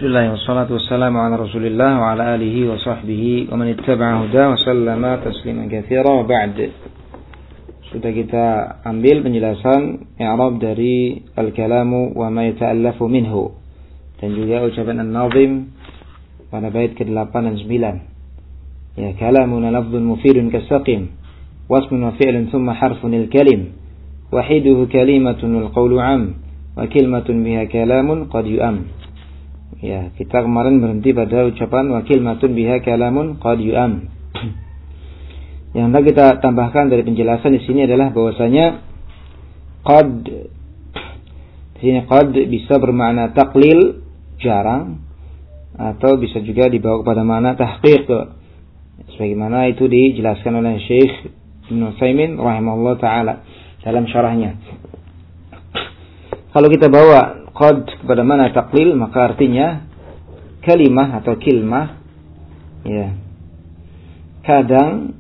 Bismillah, wassalatu wassalamu ala rasulillah wa ala alihi wa sahbihi wa man ittaba'a huda wa sallama tasliman katsira wa ba'd. Sudah kita ambil penjelasan i'rab dari al-kalamu wa ma yata'allafu minhu, dan juga ucapan an-nazim pada bait ke-8 dan 9. Ya, kalamuna lafdhun mufidun kasaqim wasmun wa fi'lun thumma harfun al-kalim wahiduhu kalimatun wal qawlu 'am wa kalimatun biha kalamun qad yu'am. Ya, kita kemarin berhenti pada ucapan wa kalimatun biha kalamun qad yu'am. Yang hendak kita tambahkan dari penjelasan di sini adalah bahwasanya qad, di sini qad bisa bermakna taqlil, jarang, atau bisa juga dibawa kepada makna tahqiq, sebagaimana itu dijelaskan oleh Syekh Ibnu Utsaimin rahimahullah taala dalam syarahnya. Kalau kita bawa qad kepada mana taqlil, maka artinya kalimah atau kilmah, ya, kadang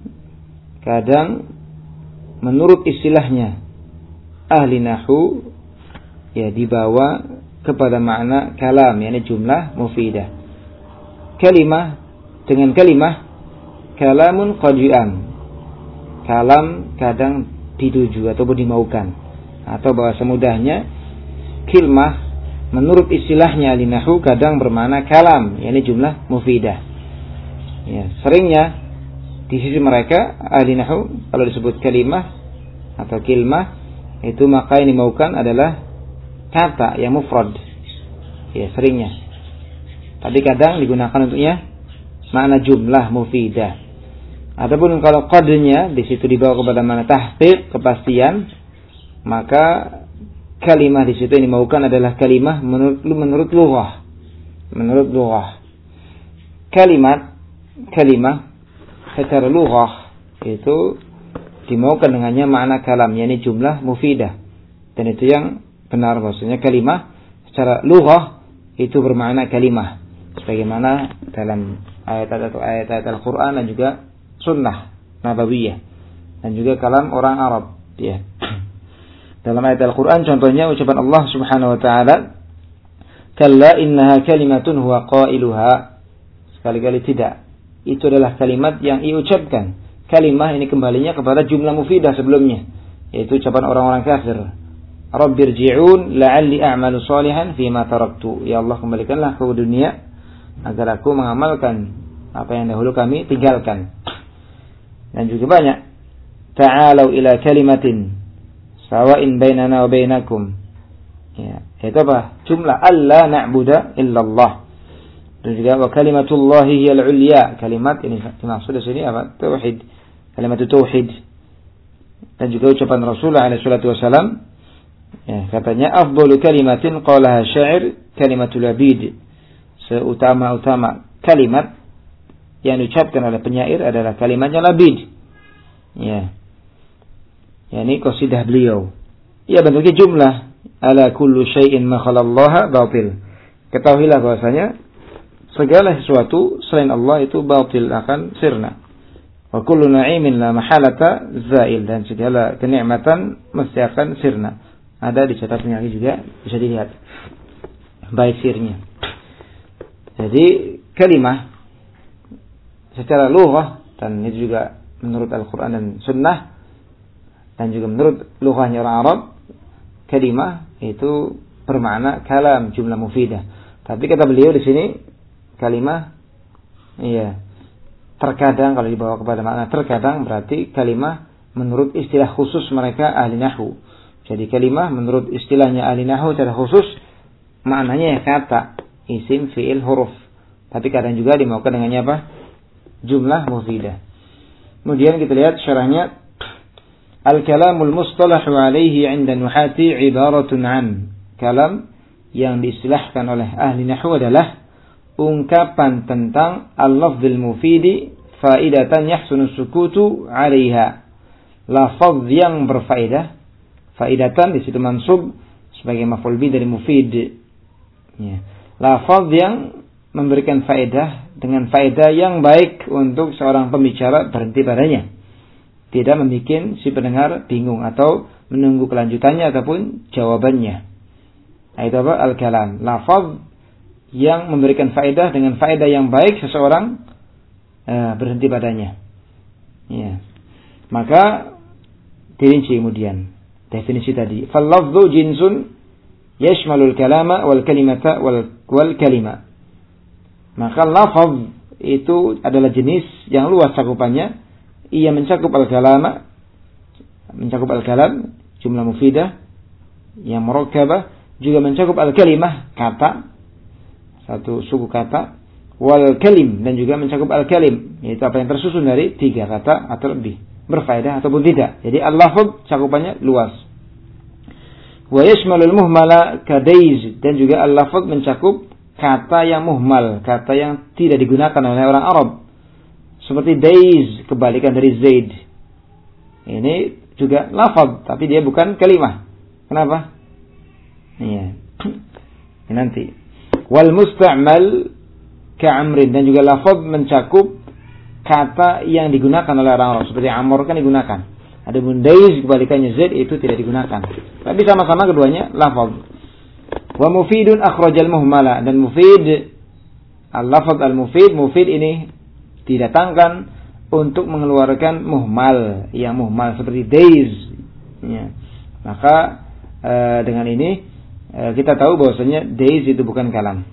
menurut istilahnya ahli nahwu, ya, dibawa kepada makna kalam, yakni jumlah mufidah. Kalimah dengan kalimah, kalamun qad yu'am, kalam kadang dituju ataupun dimaukan, atau bahasa mudahnya kilmah menurut istilahnya ahli nahwu kadang bermakna kalam, yakni jumlah mufidah. Ya, seringnya di sisi mereka ahli nahwu kalau disebut kalimah atau kilmah itu maka yang dimaukan adalah kata yang mufrad. Ya, seringnya. Tapi kadang digunakan untuknya makna jumlah mufidah. Adapun kalau qadnya di situ dibawa kepada makna tahqiq, kepastian, maka kalimah di situ yang dimaukan adalah kalimah menurut lughah. Menurut lughah. Kalimah secara lughah itu dimaukan dengannya makna kalam, yakni jumlah mufidah. Dan itu yang benar, maksudnya kalimah secara lughah itu bermakna kalimah, sebagaimana dalam ayat-ayat Al-Qur'an dan juga sunnah nabawiyah dan juga kalam orang Arab, ya. Dalam ayat Al-Quran contohnya ucapan Allah subhanahu wa ta'ala, kalla innaha kalimatun huwa qailuha, sekali-kali tidak, itu adalah kalimat yang ia ucapkan. Kalimah ini kembalinya kepada jumlah mufidah sebelumnya, yaitu ucapan orang-orang kafir, rabbirji'un la'alli a'malu salihan fima taraktu, ya Allah kembalikanlah ke dunia agar aku mengamalkan apa yang dahulu kami tinggalkan. Dan juga banyak, ta'alau ila kalimatin sawa'in bainana wa bainakum, ya, itu apa? Jumlah alla na'budu illallah. Dan juga wa kalimatullahi hiyal ulya, kalimat ini dimaksud di sini apa? Tauhid, kalimat tauhid. Dan juga ucapan Rasulullah alaihi salatu wasalam, ya, katanya afdalu kalimatin qalaha syair kalimatul abid, seutama-utama kalimat yang diucapkan oleh penyair adalah kalimatnya labid, ya, yakni qasidah beliau. Ya, bentuknya jumlah. Ala kullu syai'in ma khalallaha batil. Ketahuilah bahwasanya segala sesuatu selain Allah itu batil, akan sirna. Wa kullu na'imin la mahalata zail, dan segala kenikmatan mesti akan sirna. Ada di catatan lagi juga bisa dilihat baik sirnya. Jadi kalimah secara lughah, dan itu juga menurut Al-Qur'an dan Sunnah, dan juga menurut lughahnya orang Arab, kalimah itu bermakna kalam, jumlah mufidah. Tapi kata beliau di sini kalimah, iya, terkadang kalau dibawa kepada makna terkadang berarti kalimah menurut istilah khusus mereka ahli nahwu. Jadi kalimah menurut istilahnya ahli nahwu secara khusus maknanya ya kata, isim, fiil, huruf. Tapi kadang juga dimaukan dengannya apa? Jumlah mufidah. Kemudian kita lihat syarahnya. Al-kalamul mustalahu alaihi 'inda nuhati ibaratun 'an. Kalam yang diistilahkan oleh ahli nahwu adalah ungkapan tentang al-lafzul mufidi faidatan yahsunu sukutu 'alaiha. Lafaz yang berfaedah, faidatan di situ mansub sebagai maf'ul bih dari mufid. Ya. Lafaz yang memberikan faedah dengan faedah yang baik untuk seorang pembicara berhenti padanya, tidak membuat si pendengar bingung atau menunggu kelanjutannya ataupun jawabannya. Itu apa? Al-kalam, lafaz yang memberikan faedah dengan faedah yang baik seseorang berhenti padanya. Ya. Maka dirinci kemudian definisi tadi. Fal lafdhu jinsun yashmalul kalama wal kalimata wal kalima. Maka lafaz itu adalah jenis yang luas cakupannya. Ia mencakup al-kalama, mencakup al-kalam, jumlah mufidah, yang murakkabah, juga mencakup al-kalimah, kata, satu suku kata, wal kalim, dan juga mencakup al-kalim, yaitu apa yang tersusun dari 3 kata atau lebih, berfaedah ataupun tidak. Jadi al-lafaz cakupannya luas. Wa yashmalul muhmala kadaiz, dan juga al-lafaz mencakup kata yang muhmal, kata yang tidak digunakan oleh orang Arab. Seperti daiz, kebalikan dari zaid. Ini juga lafaz, tapi dia bukan kalimah. Kenapa? Iya. Ini nanti. Wal musta'mal ka'amrin, dan juga lafaz mencakup kata yang digunakan oleh orang Arab. Seperti amr kan digunakan. Adapun daiz, kebalikannya zaid, itu tidak digunakan. Tapi sama-sama keduanya lafaz. Wa mufidun akhrajal muhmala, dan mufid, al-lafaz al-mufid, mufid ini didatangkan untuk mengeluarkan muhmal, yang muhmal seperti daiz. Ya. Maka dengan ini kita tahu bahwasanya daiz itu bukan kalam.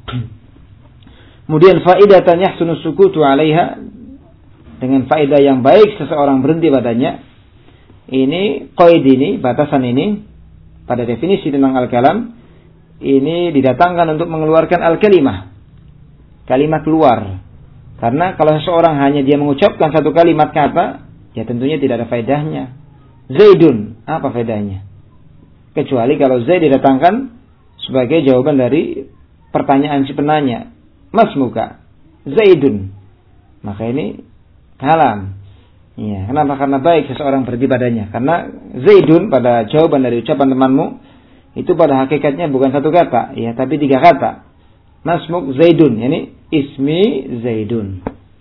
Kemudian faidatan yahsunu sukutu 'alaiha, dengan faedah yang baik seseorang berhenti padanya. Ini qaid ini, batasan ini pada definisi tentang al-kalam ini didatangkan untuk mengeluarkan al-kalimah. Kalimat keluar. Karena kalau seseorang hanya dia mengucapkan satu kalimat kata, ya tentunya tidak ada faedahnya. Zaidun, apa faedahnya? Kecuali kalau Zaid didatangkan sebagai jawaban dari pertanyaan si penanya. Mas muka, Zaidun. Maka ini kalam. Ya, kenapa? Karena baik seseorang berhenti padanya. Karena Zaidun pada jawaban dari ucapan temanmu itu pada hakikatnya bukan satu kata, ya, tapi 3 kata. Masmuk Zaidun, yani ismi Zaidun.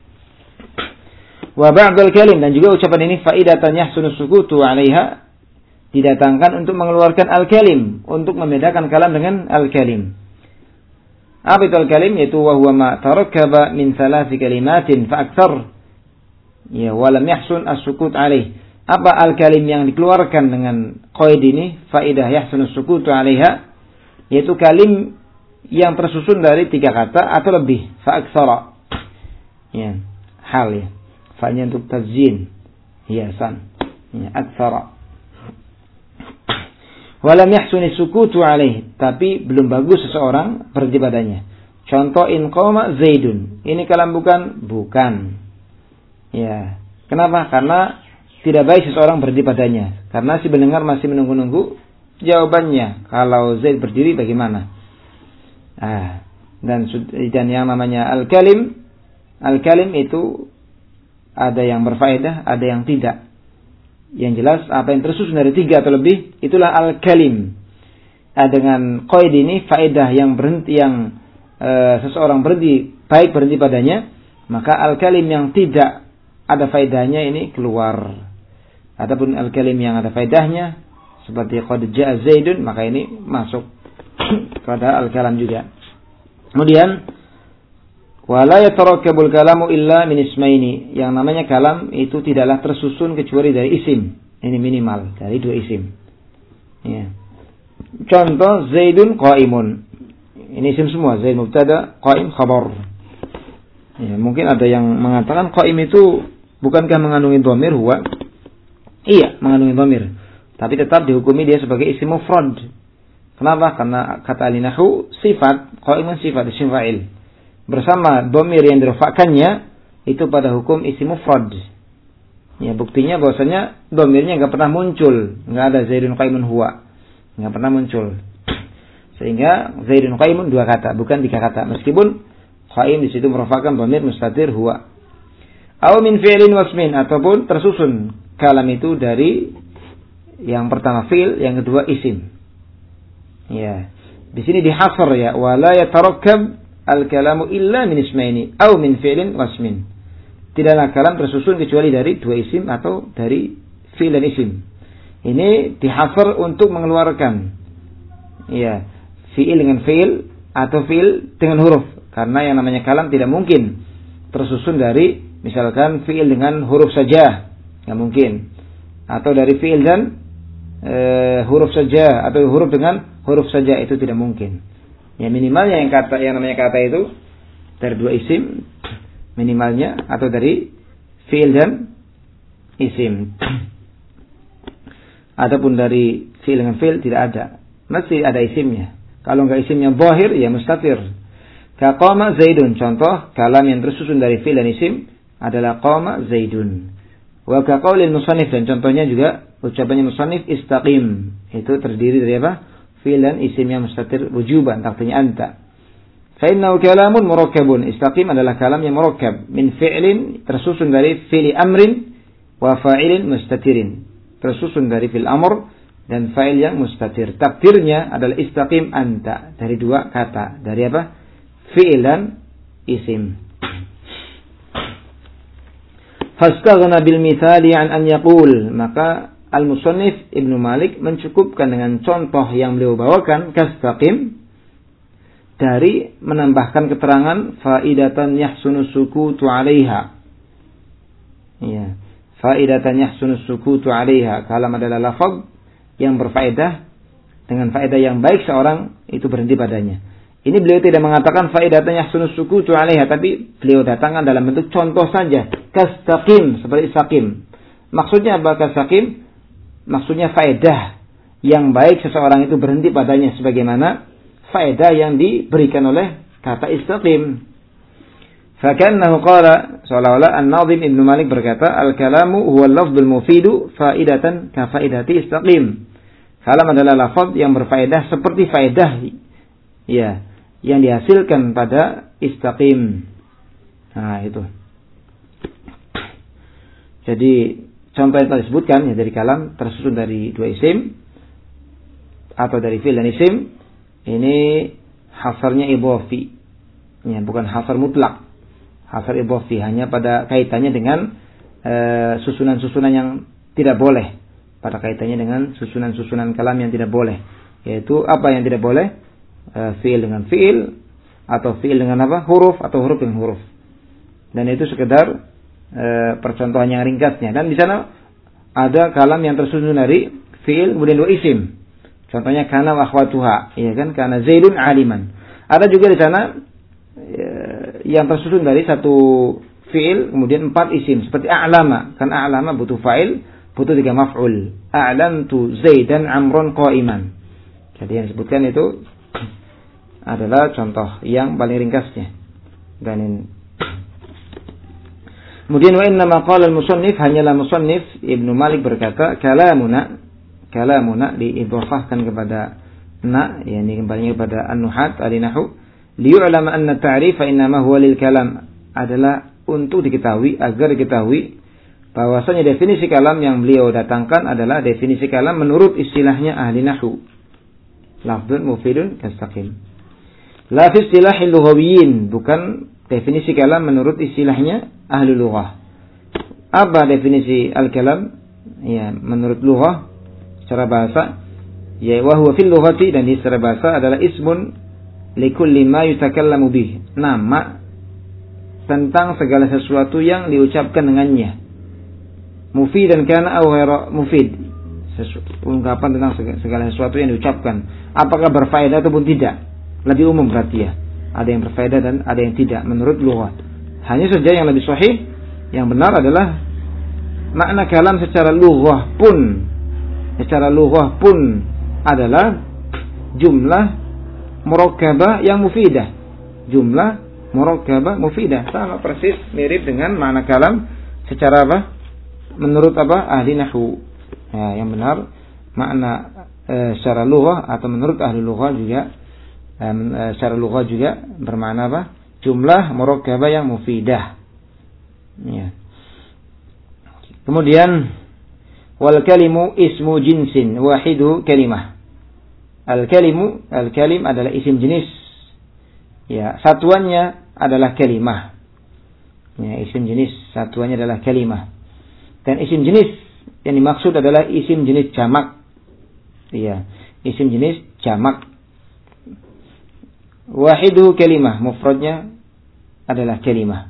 Wa ba'dal kalim, dan juga ucapan ini faidatan yahsunu sukutu 'alaiha, didatangkan untuk mengeluarkan al-kalim, untuk membedakan kalam dengan al-kalim. Apa itu al-kalim? Yaitu wa huwa ma tarakkaba min 3 kalimatin fa aktsar. Ya, wa lam yahsun as-sukut 'alaih. Apa al-kalim yang dikeluarkan dengan qaid ini? Faidah yahsunu sukutu 'alaiha, yaitu kalim yang tersusun dari 3 kata atau lebih. Fa'aksara. Ya, hal ya. Fa'nya untuk tazyin, hiasan. Ya, aksara. Walam yahsuni sukutu alaih, tapi belum bagus seseorang berhenti padanya. Contoh in qama Zaidun. Ini kalam bukan? Bukan. Ya. Kenapa? Karena tidak baik seseorang berhenti padanya. Karena si pendengar masih menunggu-nunggu jawabannya. Kalau Zaid berdiri bagaimana? Dan yang namanya al-kalim itu ada yang berfaedah, ada yang tidak. Yang jelas apa yang tersusun dari 3 atau lebih itulah al-kalim. Dengan qaid ini faedah yang berhenti, yang seseorang berhenti, baik berhenti padanya, maka al-kalim yang tidak ada faedahnya ini keluar. Adapun al-kalim yang ada faedahnya seperti qad ja'a Zaidun, maka ini masuk pada al-kalam juga. Kemudian wala yatarakkabul kalamu illa min ismaini, yang namanya kalam itu tidaklah tersusun kecuali dari isim. Ini minimal dari 2 isim. Ya. Contoh Zaidun qaimun. Ini isim semua, Zaid mubtada, qaim khabar. Ya, mungkin ada yang mengatakan qaim itu bukankah mengandungi dhamir huwa? Iya, mengandungi dhamir. Tapi tetap dihukumi dia sebagai isim mufrad. Kenapa? Karena kata ahli nahwu sifat, qaimun sifat isim fa'il. Bersama dhamir yang dirafa'kannya itu pada hukum isim mufrad. Ya, buktinya bahwasanya dhamirnya enggak pernah muncul, enggak ada Zaidun qaimun huwa. Enggak pernah muncul. Sehingga Zaidun qaimun 2 kata, bukan 3 kata. Meskipun qaim di situ merafa'kan dhamir mustatir huwa. Aw min fi'lin wasmin, ataupun tersusun kalam itu dari yang pertama fi'il, yang kedua isim. Ya, di sini dihasar ya, wala yatarakkab al-kalamu illa min ismaini aw min fi'lin wasmin. Tidaklah kalam tersusun kecuali dari 2 isim atau dari fi'il dan isim. Ini dihasar untuk mengeluarkan ya, fi'il dengan fi'il, atau fi'il dengan huruf. Karena yang namanya kalam tidak mungkin tersusun dari misalkan fi'il dengan huruf saja, nggak mungkin. Atau dari fi'il dan huruf saja, atau huruf dengan huruf saja, itu tidak mungkin. Ya minimalnya yang namanya kata itu dari dua isim minimalnya, atau dari fi'il dan isim. Adapun dari fi'il dengan fi'il tidak ada, mesti ada isimnya. Kalau enggak isimnya zahir, ya mustatir. Ka qama Zaidun, contoh kalam yang tersusun dari fi'il dan isim adalah qama Zaidun. Wa ka qaulil musannif, dan contohnya juga ucapannya musannif istaqim, itu terdiri dari apa? Fi'il dan isimnya mustatir wujuban, artinya anta. Fa innahu kalamun murakkabun, istaqim adalah kalam yang murakkab min fi'lin, tersusun dari fi'li amrin, wa fa'ilin mustatirin, tersusun dari fi'il amr dan fa'il yang mustatir. Takdirnya adalah istaqim anta, dari dua kata, dari apa? Fi'il dan isim. Fastaghna bil mithali an yaqul, maka al-musannif Ibnu Malik mencukupkan dengan contoh yang beliau bawakan kastaqim, dari menambahkan keterangan faidatan yahsunu sukutu 'alaiha. Ya, faidatan yahsunu sukutu 'alaiha, kalam adalah lafaz yang berfaedah, dengan faedah yang baik seorang itu berhenti padanya. Ini beliau tidak mengatakan faidatan yahsunu sukutu 'alaiha, tapi beliau datangkan dalam bentuk contoh saja. Kastaqim, seperti istaqim. Maksudnya apa kastaqim? Maksudnya faedah yang baik seseorang itu berhenti padanya, sebagaimana faedah yang diberikan oleh kata istaqim. Fakannahu qala, seolah-olah An-Nadhim Ibnu Malik berkata, al-kalamu huwa al-lafdhul mufidu faidatan ka faidati istaqim. Kalam adalah lafaz yang berfaedah seperti faedah ya yang dihasilkan pada istaqim. Nah, itu. Jadi contoh yang telah disebutkan ya dari kalam tersusun dari dua isim atau dari fi'il dan isim, ini hasarnya idhafi. Ya, bukan hasar mutlak. Hasar idhafi hanya pada kaitannya dengan susunan-susunan yang tidak boleh. Pada kaitannya dengan susunan-susunan kalam yang tidak boleh. Yaitu apa yang tidak boleh? Fi'il dengan fi'il, atau fi'il dengan apa? Huruf, atau huruf dengan huruf. Dan itu sekedar percontohan yang ringkasnya. Dan di sana ada kalam yang tersusun dari fi'il kemudian dua isim. Contohnya kana wa akhwatuha, ya kan? Kana Zaidun aliman. Ada juga di sana yang tersusun dari satu fi'il kemudian empat isim seperti a'lama. Kan a'lama butuh fa'il, butuh tiga maf'ul. A'lamtu Zaidan amron qa'iman. Jadi yang disebutkan itu adalah contoh yang paling ringkasnya. Dan kemudian wa inna ma qala al-musannif, hanyalah musannif Ibnu Malik berkata kalamuna diidhafahkan kepada na, yakni kembali kepada an-nuhat al-nahwu, liyu'lama anna ta'rif innama huwa lil kalam, adalah untuk diketahui, agar diketahui bahwasanya definisi kalam yang beliau datangkan adalah definisi kalam menurut istilahnya ahli nahwu. Lafdzun mufidun kastaqim. La fi istilahil lughawiyyin, bukan definisi kalam menurut istilahnya ahli lughah. Apa definisi al-kalam? Ya, menurut lughah secara bahasa, ya wa huwa fil lughati, dan di secara bahasa adalah ismun likulli ma yutakallamu bih, nama tentang segala sesuatu yang diucapkan dengannya. Mufid dan kana aw ghairu mufid, ungkapan tentang segala sesuatu yang diucapkan, apakah berfaedah ataupun tidak. Lebih umum berarti ya. Ada yang berfaedah dan ada yang tidak menurut lughah. Hanya saja yang lebih sahih, yang benar adalah makna kalam secara lughah pun adalah jumlah murakkabah yang mufidah. Jumlah murakkabah mufidah, sama persis mirip dengan makna kalam secara apa? Menurut apa? Ahli nahwu. Ya, yang benar makna secara lughah atau menurut ahli lughah juga secara lughah juga bermakna apa? Jumlah murakkabah yang mufidah. Ya. Kemudian wal kalimu ismu jinsin wahidu kalimah. Al-kalim adalah isim jenis. Ya, satuannya adalah kalimah. Ya, isim jenis satuannya adalah kalimah. Dan isim jenis yang dimaksud adalah isim jenis jamak. Ya, isim jenis jamak. wahiduhu kalimah, mufradnya adalah kalimah.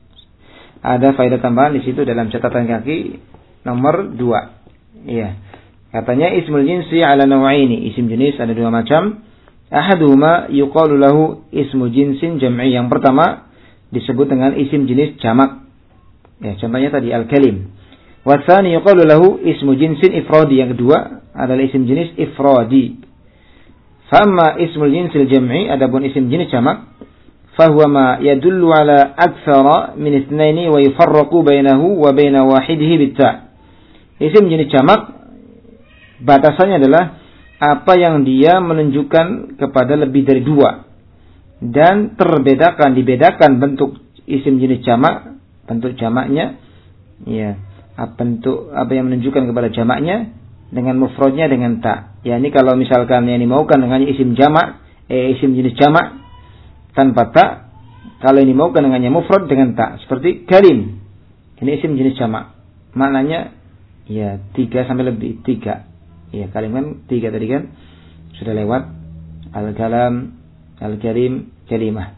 Ada faedah tambahan di situ dalam catatan kaki nomor 2. Iya. Katanya ismul jinsi ala naw'aini, isim jenis ada 2 macam. Ahaduhuma yuqalu lahu ismu jinsin jam'i. Yang pertama disebut dengan isim jenis jamak. Ya, contohnya tadi al-kalim. Wa tsani yuqalu lahu ismu jinsin ifradi. Yang kedua adalah isim jenis ifradi. Famma ismul jinsil jam'i, adapun isim jenis jamak, fahuwa ma yadullu ala aktsara min itsnaini wa yufarraqu bainahu wa baina wahidihi bit-ta'. Isim jenis jamak batasannya adalah apa yang dia menunjukkan kepada lebih dari 2 dan dibedakan bentuk isim jenis jamak, bentuk jamaknya, ya, bentuk apa yang menunjukkan kepada jamaknya dengan mufradnya dengan ta. Ya, ini kalau misalkan yang dimaukan dengannya isim jamak, isim jenis jamak tanpa ta, kalau ini dimaukan dengannya mufrad dengan ta, seperti kalim. Ini isim jenis jamak. Maknanya ya 3 sampai lebih 3. Ya, kalim kan 3 tadi kan sudah lewat. Al-kalam, al-karim, kalimah.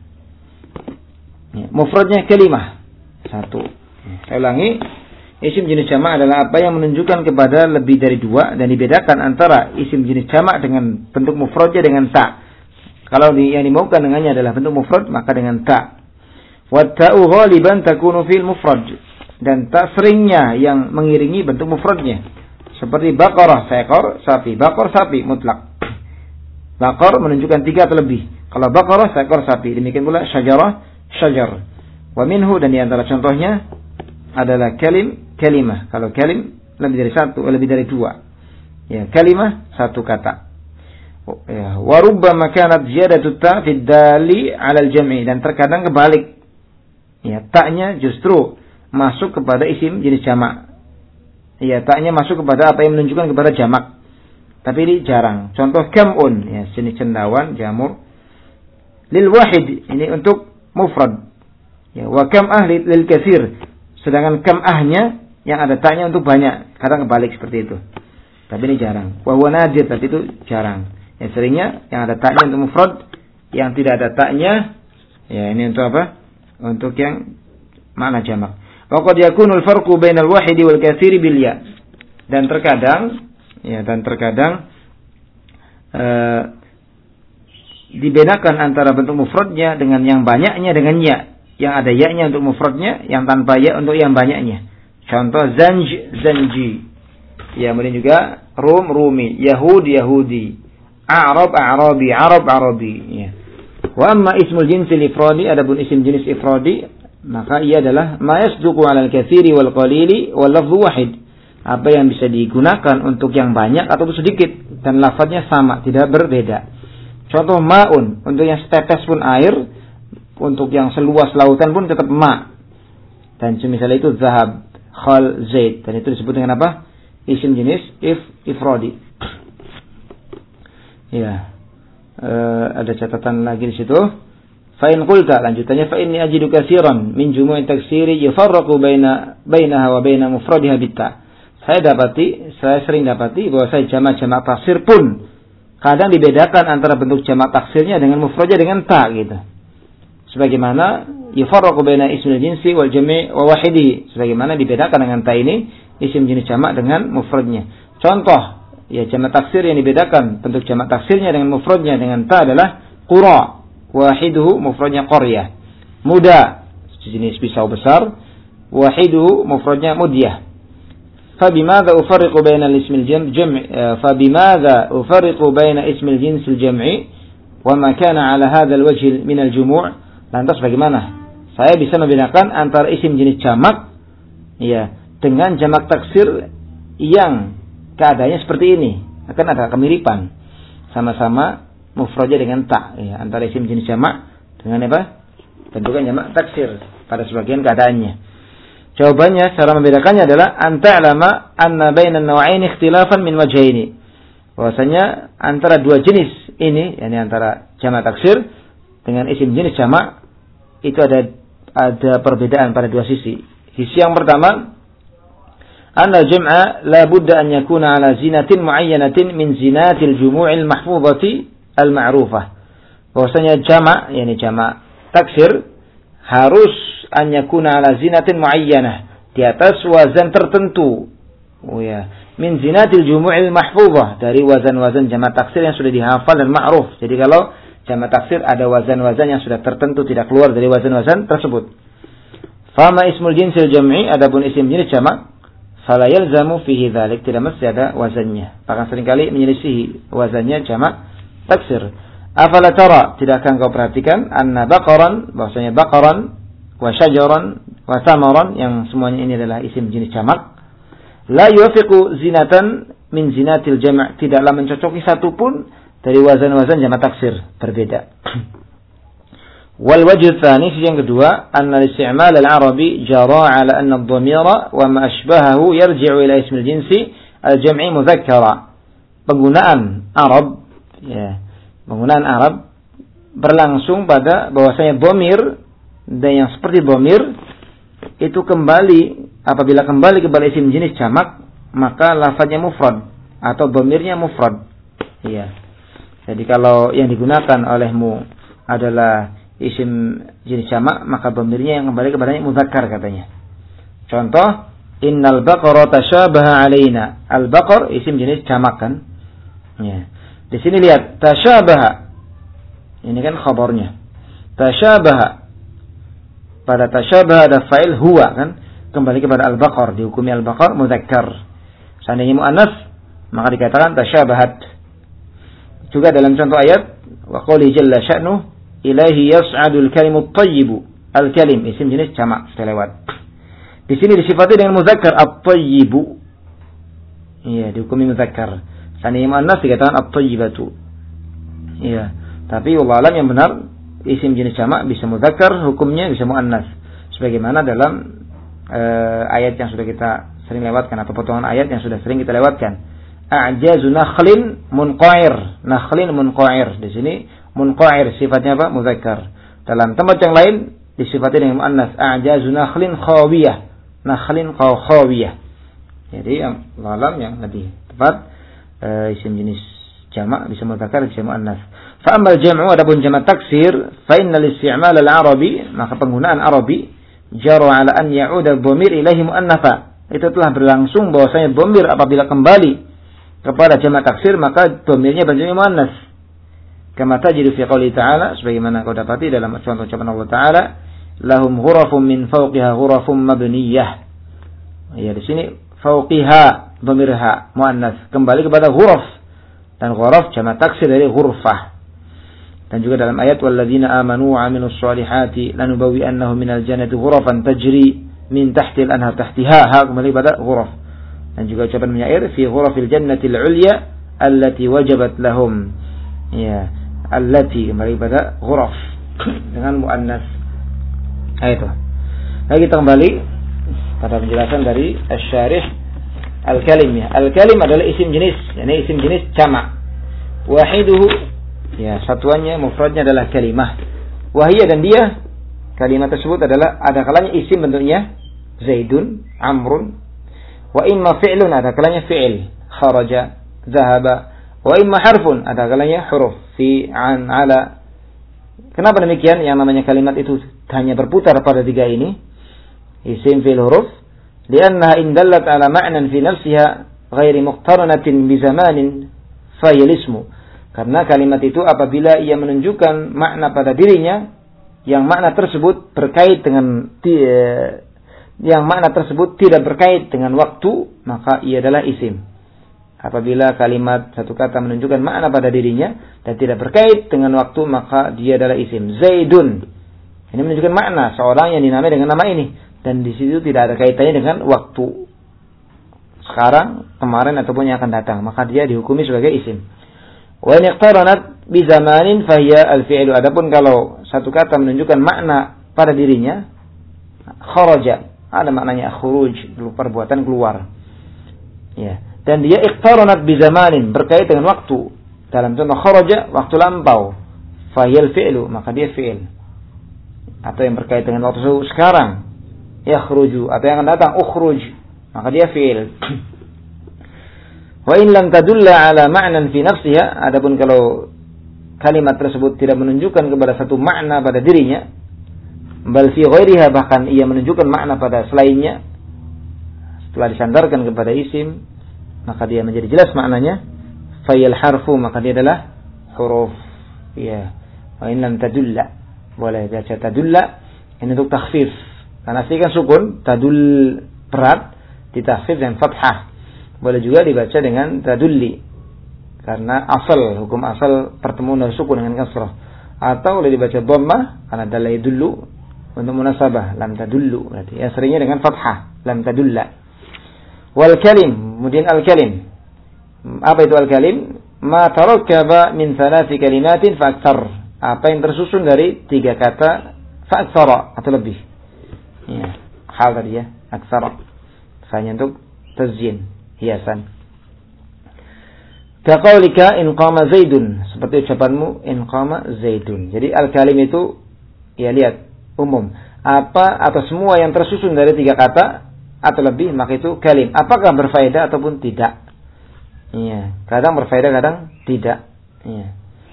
Ya, mufradnya kalimah. 1. Saya ulangi. Isim jenis jamak adalah apa yang menunjukkan kepada lebih dari 2 dan dibedakan antara isim jenis jamak dengan bentuk mufradnya dengan ta. Kalau yang dimaukan dengannya adalah bentuk mufrad, maka dengan ta. Wa ta'u ghaliban takunu fil mufrad. Dan ta seringnya yang mengiringi bentuk mufradnya. Seperti baqarah, seekor sapi. Baqar sapi mutlak. Baqar menunjukkan 3 atau lebih. Kalau baqarah seekor sapi. Demikian pula syajarah, syajar. Wa minhu, dan di antara contohnya adalah kalim, kalimah. Kalau kalim lebih dari 1, lebih dari 2. Ya, kalimah 1 kata. Ya, wa rubbama kanat ziyadatu ta fi dali 'ala al-jam'i, dan terkadang kebalik. Ya, ta-nya justru masuk kepada isim jenis jamak. Ya, ta-nya masuk kepada apa yang menunjukkan kepada jamak. Tapi ini jarang. Contoh kam'un, ya, jenis cendawan, jamur. Lil wahid, ini untuk mufrad. Ya, wa kam'ah lil katsir. Sedangkan kam'ahnya yang ada ta-nya untuk banyak. Kadang kebalik seperti itu. Tapi ini jarang. Wa huwa nadir, tapi itu jarang. Yang seringnya yang ada ta-nya untuk mufrad, yang tidak ada ta-nya, ya ini untuk apa? Untuk yang makna jamak. Wa qad yakunul farqu bainal wahidi wal katsiri bil ya. Dan terkadang dibedakan antara bentuk mufradnya dengan yang banyaknya dengan ya. Yang ada ya-nya untuk mufradnya, yang tanpa ya untuk yang banyaknya. Contoh zanj, zanji. Ya, kemudian juga rum, rumi, yahud, yahudi, a'rab, a'rabi, arab, arabi. Ya. Wa amma ismul jinsil ifradi, adapun isim jenis ifradi, maka ia adalah ma yasduqu 'alal katsiri wal qalili wal lafdhu wahid. Apa yang bisa digunakan untuk yang banyak atau sedikit dan lafadznya sama, tidak berbeda. Contoh ma'un, untuk yang setetes pun air, untuk yang seluas lautan pun tetap ma. Dan misalnya itu zahab, khal, zaid, dan itu disebut dengan apa? Isim jenis ifradi. Ya. Ada catatan lagi di situ. Fa in qulta, lanjutannya, fa inni ajidu katsiran min jumu'i taksiri yufarraqu bainaha wa baina mufradiha bitta. Saya sering dapati bahwa saya jamak-jamak taksir pun kadang dibedakan antara bentuk jamak taksirnya dengan mufradnya dengan ta gitu. Sebagaimana yufarraqu baina ismil jinsi wal jami' wa wahidihi, sebagaimana dibedakan dengan ta ini isim jenis jamak dengan mufradnya. Contoh, ya, jamak taksir yang dibedakan bentuk jamak taksirnya dengan mufradnya dengan ta adalah qura, wahiduhu mufradnya qaryah. Muda, jenis pisau besar, wahiduhu mufradnya mudyah. فبماذا أفرق بين الاسم الجمع فبماذا أفرق بين اسم الجنس الجمعي وما كان على هذا الوجه من الجموع. Lantas bagaimana saya bisa membedakan antara isim jenis jamak, ya, dengan jamak taksir yang keadaannya seperti ini? Akan ada kemiripan, sama-sama mufradnya dengan ta, ya, antara isim jenis jamak dengan apa? Bentuknya jamak taksir pada sebagian keadaannya. Jawabannya, cara membedakannya adalah anta'lama anna bainan naw'ain ikhtilafan min wajhaini. Bahwasanya antara dua jenis ini, yakni antara jamak taksir dengan isim jenis jamak, itu ada perbedaan pada dua sisi. Sisi yang pertama, anna al-jam'a la budda an yakuna ala zinatin muayyanatin min zinatil jumu'il mahfuzati al-ma'rufah. bahwasanya jamak, yakni jamak taksir, harus an yakuna ala zinatin muayyanah, di atas wazan tertentu. Oh ya, min zinatil jumu'il mahfuzah, dari wazan-wazan jamak taksir yang sudah dihafal dan ma'ruf. Jadi kalau jamak taksir ada wazan-wazan yang sudah tertentu, tidak keluar dari wazan-wazan tersebut. Fama ismul jinsil jam'i, adapun isim jenis jamak, fala yalzamu fihi dzalik, tidak mesti ada wazannya. Bahkan seringkali menyelisihi wazannya jamak taksir. Afala tara, tidakkah engkau perhatikan, anna baqaran, bahwasanya baqaran wa syajaran wa thamaran, yang semuanya ini adalah isim jenis jamak, la yuwafiqu zinatan min zinatil jama', tidaklah mencocoki satu pun dari wazan-wazan jamak taksir, berbeda. Wal wajh tsani, yang kedua, anna al-isti'mal al-arabi jara 'ala anna ad-dhamira wa ma ashbahahu yarji'u ila ism al-jinsi al-jam'i mudzakkara. Penggunaan Arab, ya, penggunaan Arab berlangsung pada bahwasanya dhamir dan yang seperti dhamir itu kembali, apabila kembali kepada isim jenis jamak, maka lafadznya mufrad atau dhamirnya mufrad. Iya. Jadi kalau yang digunakan olehmu adalah isim jenis jamak, maka dhamirnya yang kembali kepadanya mudzakkar katanya. Contoh, innal baqara tashabaha alaina. Al-baqar isim jenis jamak kan? Ya. Di sini lihat tashabaha. Ini kan khabarnya. Tashabaha. Pada tashabaha ada fa'il huwa kan? Kembali kepada al-baqar, dihukumi al-baqar mudzakkar. Seandainya muannas, maka dikatakan tashabahat. Juga dalam contoh ayat, wa qouli jalla sya'nuhu ilaihi yas'adul kalimut thayyibu. Al-kalim isim jenis jamak, sudah lewat. Di sini disifati dengan mudzakkar at-thayyibu. Iya, dihukumi mudzakkar. Seandainya muannas dikatakan at-thayyibatu. Iya, tapi wallahu alam yang benar isim jenis jamak bisa mudzakkar, hukumnya bisa muannas. Sebagaimana dalam ayat yang sudah kita sering lewatkan, atau potongan ayat yang sudah sering kita lewatkan. A'jazu nakhlin munqa'ir. Nakhlin munqa'ir. Di sini munqa'ir sifatnya apa? Mudzakkar. Dalam tempat yang lain disifati dengan muannas. A'jazu nakhlin khawiyah. Nakhlin khawiyah. Jadi yang lalam yang lebih tepat, isim jenis jamak bisa mudzakkar, bisa muannas. Fa ammal jam'u, adapun jamak taksir, fa innal isti'mal al-arabi, maka penggunaan Arabi jara 'ala an ya'uda dhamir ilaihi muannatha. Itu telah berlangsung bahwasanya dhamir apabila kembali kepada jamak taksir, maka dhamirnya berjadi muannas. Kama tajidu fi qouli ta'ala, sebagaimana kau dapati dalam contoh ucapan Allah Ta'ala, lahum ghurafun min fawqiha ghurafun mabniyah. Ya, di sini fawqiha dhamirha muannas, kembali kepada ghuraf, dan ghuraf jamak taksir dari ghurfah. Dan juga dalam ayat walladzina amanu wa 'amilus solihati lanubawwi'annahum minal jannati ghurafan tajri min tahtil anhar tahtiha, kembali pada ghuraf. Dan juga ucapan penyair fi ghurafil jannatil 'ulya allati wajabat lahum. Ya, allati kembali pada ghuraf dengan muannas. Itu. Nah, kita kembali pada penjelasan dari asy-syarih al-kalim. Ya. Al-kalim adalah isim jenis, yakni isim jenis jamak. Wahiduhu, ya, satuannya mufradnya adalah kalimah. Wahiyah, dan dia kalimat tersebut adalah ada kalanya isim bentuknya Zaidun, Amrun, wa imma fi'lun, ada kalanya fi'il, kharaja, zahaba, wa imma harfun, ada kalanya huruf, fi, an, ala. Kenapa demikian? Yang namanya kalimat itu hanya berputar pada tiga ini, isim, fi'il, huruf, liannaha indallat ala ma'nan fi nafsiha ghairi muqtaranatin bi zamanin fayil ismu. Karena kalimat itu apabila ia menunjukkan makna pada dirinya, yang makna tersebut berkait dengan yang makna tersebut tidak berkait dengan waktu, maka ia adalah isim. Apabila kalimat satu kata menunjukkan makna pada dirinya dan tidak berkait dengan waktu, maka dia adalah isim. Zaidun, ini menunjukkan makna seorang yang dinamai dengan nama ini, dan di situ tidak ada kaitannya dengan waktu sekarang, kemarin, ataupun yang akan datang, maka dia dihukumi sebagai isim. Wa in iqtaranat bi zamanin fahiya al-fi'lu. Adapun kalau satu kata menunjukkan makna pada dirinya, kharaja, ada maknanya khuruj, perbuatan keluar. Ya, dan dia iqtaranat bi zamanin, berkait dengan waktu. Dalam contoh kharaja, waktu lampau. Fahiya al-fi'lu, maka dia fi'il. Atau yang berkait dengan waktu sekarang, yakhruju, atau yang akan datang ukhruj, maka dia fi'il. Wa in lam tadulla ala ma'nan fi nafsiha, adapun kalau kalimat tersebut tidak menunjukkan kepada satu makna pada dirinya, bal fi ghairiha, bahkan ia menunjukkan makna pada selainnya, setelah disandarkan kepada isim, maka dia menjadi jelas maknanya, fayal harfu, maka dia adalah huruf. Ya, wa in lam tadulla, boleh baca tadulla, ini untuk takhfif, karena asli kan sukun, tadul berat, ditakhfif dengan fathah. Boleh juga dibaca dengan tadulli, karena hukum asal pertemuan dari sukun dengan kasrah. Atau boleh dibaca dhammah, karena dalla yadullu, untuk munasabah, lam tadullu, berarti ya seringnya dengan fathah, lam tadulla. Wal kalim, kemudian al kalim. Apa itu al kalim? Ma tarakkaba min 3 kalimatin fa aktsar. Apa yang tersusun dari 3 kata fa aktsara atau lebih. Ya, hal tadi ya, aktsara. Hanya untuk tazyin, hiasan. Kaqaulika in qama Zaidun, seperti ucapanmu in qama Zaidun. Jadi al-kalim itu ya lihat umum. Apa atau semua yang tersusun dari 3 kata atau lebih, maka itu kalim. Apakah berfaedah ataupun tidak? Iya, kadang berfaedah, kadang tidak. Iya.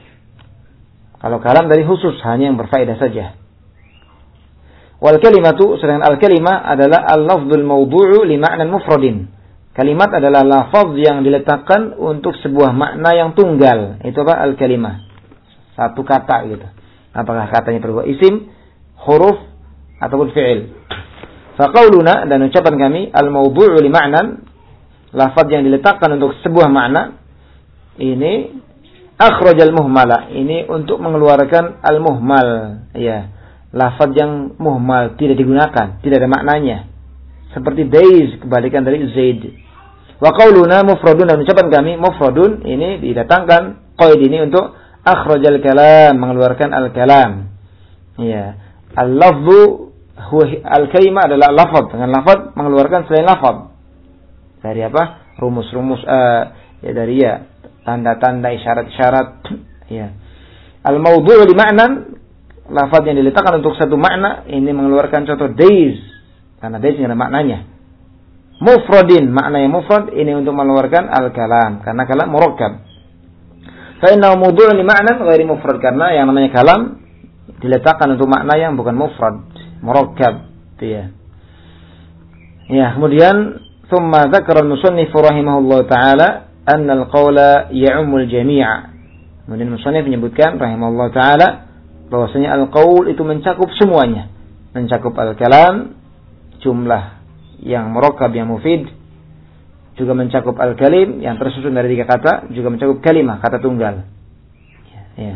Kalau kalam dari khusus hanya yang berfaedah saja. Wal kalimatu, sedangkan al-kalimah adalah al-lafdzul mawdu'u li ma'nan mufradin. Kalimat adalah lafaz yang diletakkan untuk sebuah makna yang tunggal. Itu apa? Al-kalimah. Satu kata gitu. Apakah katanya berupa isim, huruf, ataupun fi'il. Faqauluna, dan ucapan kami, al-mawdu'u li ma'nan, lafaz yang diletakkan untuk sebuah makna, ini akhrajal muhmala, ini untuk mengeluarkan al-muhmal, ya. Lafaz yang muhmal, tidak digunakan, tidak ada maknanya. Seperti daiz, kebalikan dari zaid. Wa qauluna mufradun, dan ucapan kami mufradun, ini didatangkan qaid ini untuk akhrajal kalam, mengeluarkan al-kalam. Ya. Al-lafzu al-kalimah adalah lafaz, dengan lafaz mengeluarkan selain lafaz. Dari apa? Rumus-rumus ya, dari ya tanda-tanda, isyarat-isyarat, ya. Al-mawdu' li ma'nan, lafaz yang diletakkan untuk satu makna, ini mengeluarkan contoh daiz, karena daiz ada maknanya. Mufradin, makna yang mufrad, ini untuk mengeluarkan al-kalam, karena kalam murakkab. Fa innahu mawdu'un li ma'nan ghairi mufrad, karena yang namanya kalam diletakkan untuk makna yang bukan mufrad, murakkab, itu ya. Ya, kemudian thumma dzakara al-musannif rahimahullahu taala anna al-qawla ya'ummul jami'a. Kemudian musannif menyebutkan rahimahullahu taala bahwasanya al-qaul itu mencakup semuanya, mencakup al-kalam, jumlah yang murakkab yang mufid, juga mencakup al-kalim yang tersusun dari 3 kata, juga mencakup kalimah, kata tunggal. Ya.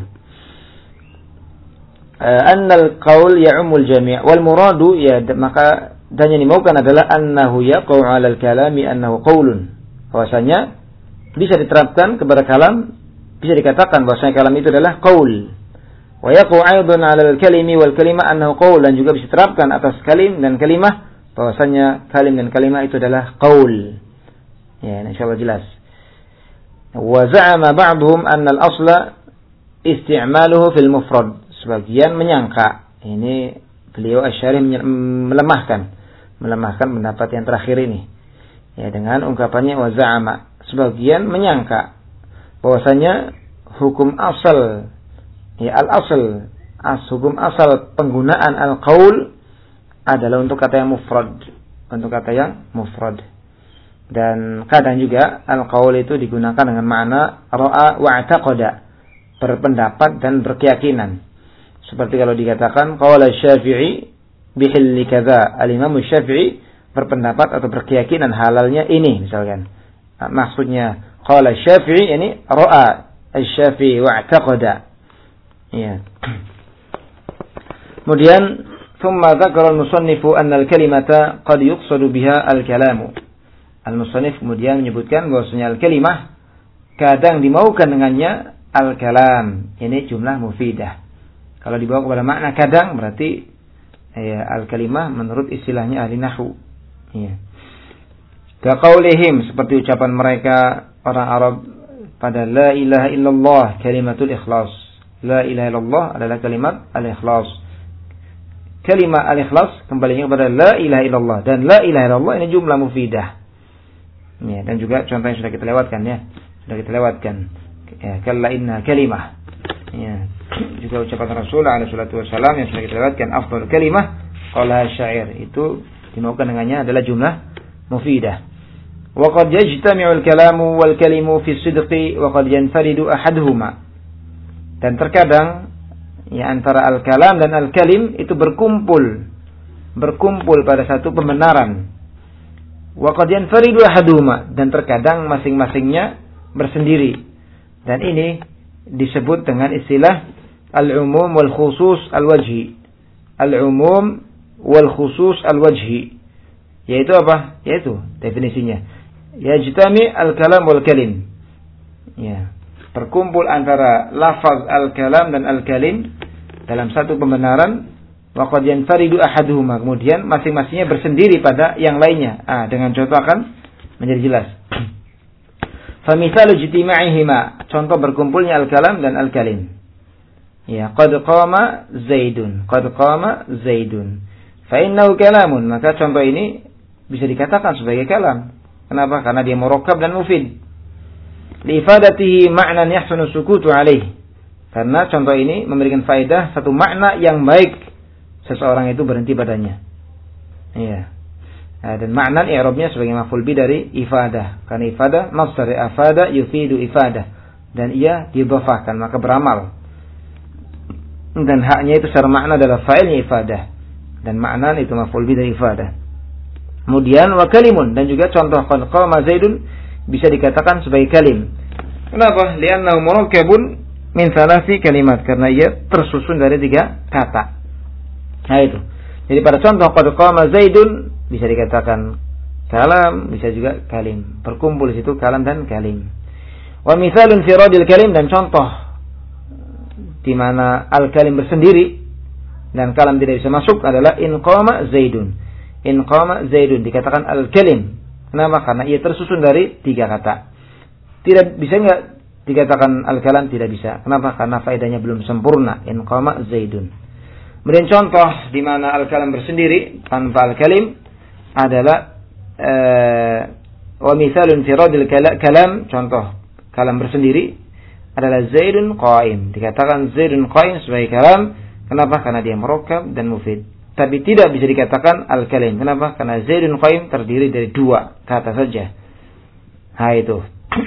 Annal qaul ya'ummul jami' wal muradu, ya, maka dan yang dimaukan adalah annahu yaqau 'alal kalami annahu qaulun. Bahwasanya bisa diterapkan kepada kalam, bisa dikatakan bahwasanya kalam itu adalah qaul. Wa yaqau aidan 'alal kalimi wal kalimah annahu qaul, dan juga bisa diterapkan atas kalim dan kalimah bahwasanya kalim dan kalimah itu adalah qaul. Ya, insyaallah jelas. Wa za'ama ba'dhum anna al-asla isti'maluhu fil mufrad. Sebagian menyangka, ini beliau Asy-Syarih melemahkan pendapat yang terakhir ini, ya, dengan ungkapannya wa za'ama. Sebagian menyangka bahwasanya hukum asal, ya, al-asl, hukum asal penggunaan al-qaul adalah untuk kata yang mufrad, dan kadang juga al-qaul itu digunakan dengan makna ra'a wa i'taqada, berpendapat dan berkeyakinan. Seperti kalau dikatakan qala Syafi'i bihilli kadza, al-Imam Syafi'i berpendapat atau berkeyakinan halalnya ini, misalkan. Maksudnya qala Syafi'i ini ra'a asy-Syafi'i wa i'taqada. Ya. Kemudian thumma dzakara al-musannifu anna al-kalimata qad yuqsadu biha al-kalamu. Al-musannif kemudian menyebutkan bahwasanya al-kalimah kadang dimaukan dengannya al-kalam. Ini jumlah mufidah. Kalau dibawa kepada makna kadang, berarti ya, al-kalimah menurut istilahnya ahli nahwu. Ya. Kaqaulihim, seperti ucapan mereka orang Arab pada la ilaha illallah, kalimatul ikhlas. La ilaha illallah adalah kalimat al-ikhlas. Kalimat al-ikhlas kembalinya kepada la ilaha illallah, dan la ilaha illallah ini jumlah mufidah. Ya, dan juga contohnya sudah kita lewatkan, ya. Sudah kita lewatkan. Ya, kalla inna kalimah. Ya, juga ucapan Rasul alaihi salatu wasallam yang sudah kita lewatkan, afdal kalimah qala syair, itu dimaukan dengannya adalah jumlah mufidah. Wa qad yajtami'u al-kalamu wal kalimu fi as-sidqi wa qad yanfaridu ahaduhuma. Dan terkadang ya antara al-kalam dan al-kalim itu berkumpul pada satu pembenaran. Wa qad yanfaridu ahaduhuma, dan terkadang masing-masingnya bersendiri. Dan ini disebut dengan istilah al-umum wal khusus al-wajhi. Al-umum wal khusus al-wajhi. Yaitu apa? Yaitu definisinya. Yajtami al-kalam wal kalim. Ya, berkumpul antara lafaz al-kalam dan al-kalim dalam satu pembenaran. Wa qad yanfaridu ahaduhuma, kemudian masing-masingnya bersendiri pada yang lainnya. Dengan contoh akan menjadi jelas. Famisalu ijtima'ihima, contoh berkumpulnya al-kalam dan al-kalim. Ya, qad qama Zaidun, qad qama Zaidun. Fa innahu kalamun, maka contoh ini bisa dikatakan sebagai kalam. Kenapa? Karena dia murakkab dan mufid. Li ifadatihi ma'nan yahsunu sukutu alaih. Karena contoh ini memberikan faedah satu makna yang baik seseorang itu berhenti padanya. Iya. Dan makna i'rabnya sebagai maf'ul bi dari ifadah. Karena ifadah masdar afada yufidu ifadah, dan ia didhafahkan maka beramal. Dan haknya itu secara makna adalah fa'ilnya ifadah, dan makna itu maf'ul bi dari ifadah. Kemudian wa kalimun, dan juga contoh qad qama Zaidun bisa dikatakan sebagai kalim. Kenapa? Li'annahu murakkabun min thalathi kalimat, karena ia tersusun dari 3 kata. Nah itu. Jadi pada contoh qad qama Zaidun bisa dikatakan kalam, bisa juga kalim. Berkumpul di situ kalam dan kalim. Wa mithalun firadil kalim, dan contoh di mana al-kalim bersendiri dan kalam tidak bisa masuk adalah in qama Zaidun. In qama Zaidun dikatakan al-kalim. Kenapa? Karena ia tersusun dari 3 kata. Tidak bisa enggak dikatakan al-kalam? Tidak bisa. Kenapa? Karena faedahnya belum sempurna. In qama Zaidun. Kemudian contoh di mana al-kalam bersendiri tanpa al-kalim adalah wa mithalun firadil kalam, contoh kalam bersendiri adalah Zaidun qaim. Dikatakan Zaidun qaim sebagai kalam. Kenapa? Karena dia murakkab dan mufid. Tapi tidak bisa dikatakan al-kalim. Kenapa? Karena Zaidun qaim terdiri dari 2 kata saja. Itu.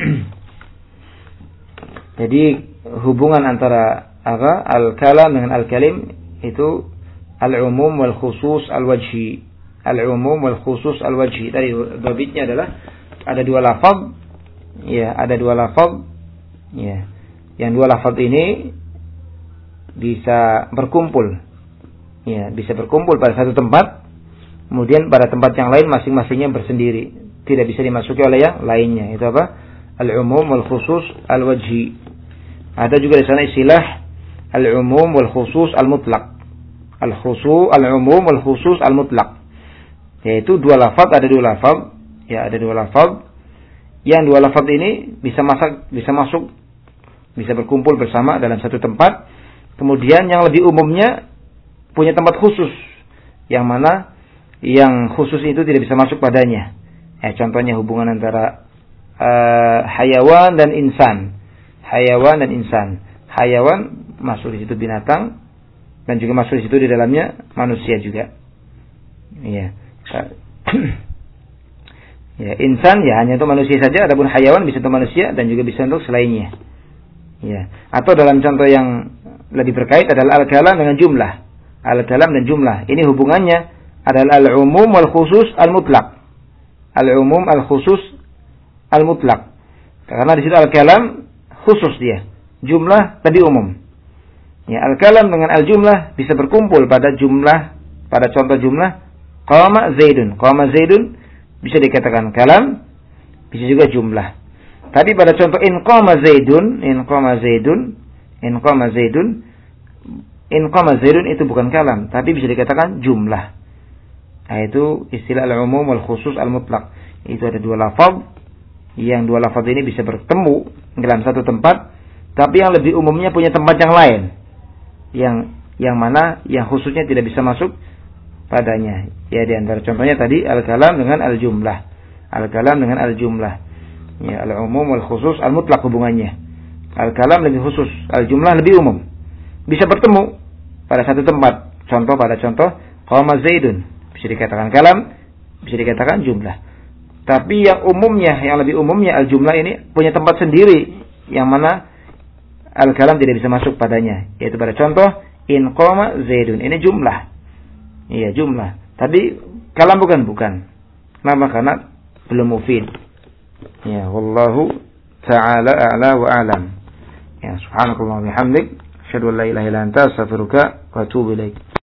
Jadi hubungan antara al-kalam dengan al-kalim itu al-umum wal khusus al-wajhi. Al-umum wal khusus al-wajhi. Tadi dhabitnya adalah ada 2 lafaz. Ya, ada 2 lafaz. Ya. Yang 2 lafaz ini bisa berkumpul. Ya, bisa berkumpul pada satu tempat. Kemudian pada tempat yang lain masing-masingnya bersendiri. Tidak bisa dimasuki oleh yang lainnya. Itu apa? Al-umum wal khusus al-wajhi. Ada juga di sana istilah al-umum wal khusus al-mutlaq. Al-umum wal khusus al-mutlaq. Yaitu 2 lafaz, ada 2 lafaz. Ya, ada 2 lafaz. Yang 2 lafaz ini bisa masuk, bisa berkumpul bersama dalam satu tempat. Kemudian yang lebih umumnya punya tempat khusus, yang mana yang khusus itu tidak bisa masuk padanya. Contohnya hubungan antara hayawan dan insan. Hayawan dan insan. Hayawan masuk di situ binatang, dan juga masuk di situ di dalamnya manusia juga. Ya. Ya, insan ya hanya untuk manusia saja, adapun hayawan bisa untuk manusia dan juga bisa untuk selainnya. Ya. Atau dalam contoh yang lebih berkait adalah al-kalam dengan jumlah. Al-kalam dan jumlah. Ini hubungannya adalah al-umum wal khusus al-mutlaq. Al-umum al-khusus al-mutlaq. Karena di situ al-kalam khusus dia. Jumlah tadi umum. Ya, al-kalam dengan al-jumlah bisa berkumpul pada jumlah, pada contoh jumlah qama Zaidun. Qama Zaidun bisa dikatakan kalam, bisa juga jumlah. Tadi pada contoh in qama Zaidun itu bukan kalam, tapi bisa dikatakan jumlah. Itu istilah al-umum wal khusus al-mutlaq. Itu ada 2 lafaz, yang 2 lafaz ini bisa bertemu dalam satu tempat, tapi yang lebih umumnya punya tempat yang lain. Yang mana yang khususnya tidak bisa masuk padanya. Ya, di antara contohnya tadi al-kalam dengan al-jumlah. Al-kalam dengan al-jumlah. Ya, al-umum wal khusus al-mutlaq hubungannya. Al-kalam lebih khusus, al-jumlah lebih umum. bisa bertemu pada satu tempat. Pada contoh qama Zaidun, bisa dikatakan kalam, bisa dikatakan jumlah. Tapi yang lebih umumnya al-jumlah ini punya tempat sendiri yang mana al-kalam tidak bisa masuk padanya, yaitu pada contoh in qama Zaidun, ini jumlah. Iya, jumlah. Tapi kalam bukan. Kenapa? Karena belum mufid. Ya, wallahu ta'ala a'la wa a'lam. Ya, subhanakallah wa bihamdik, asyhadu an la ilaha illa anta, astaghfiruka wa atubu ilaik.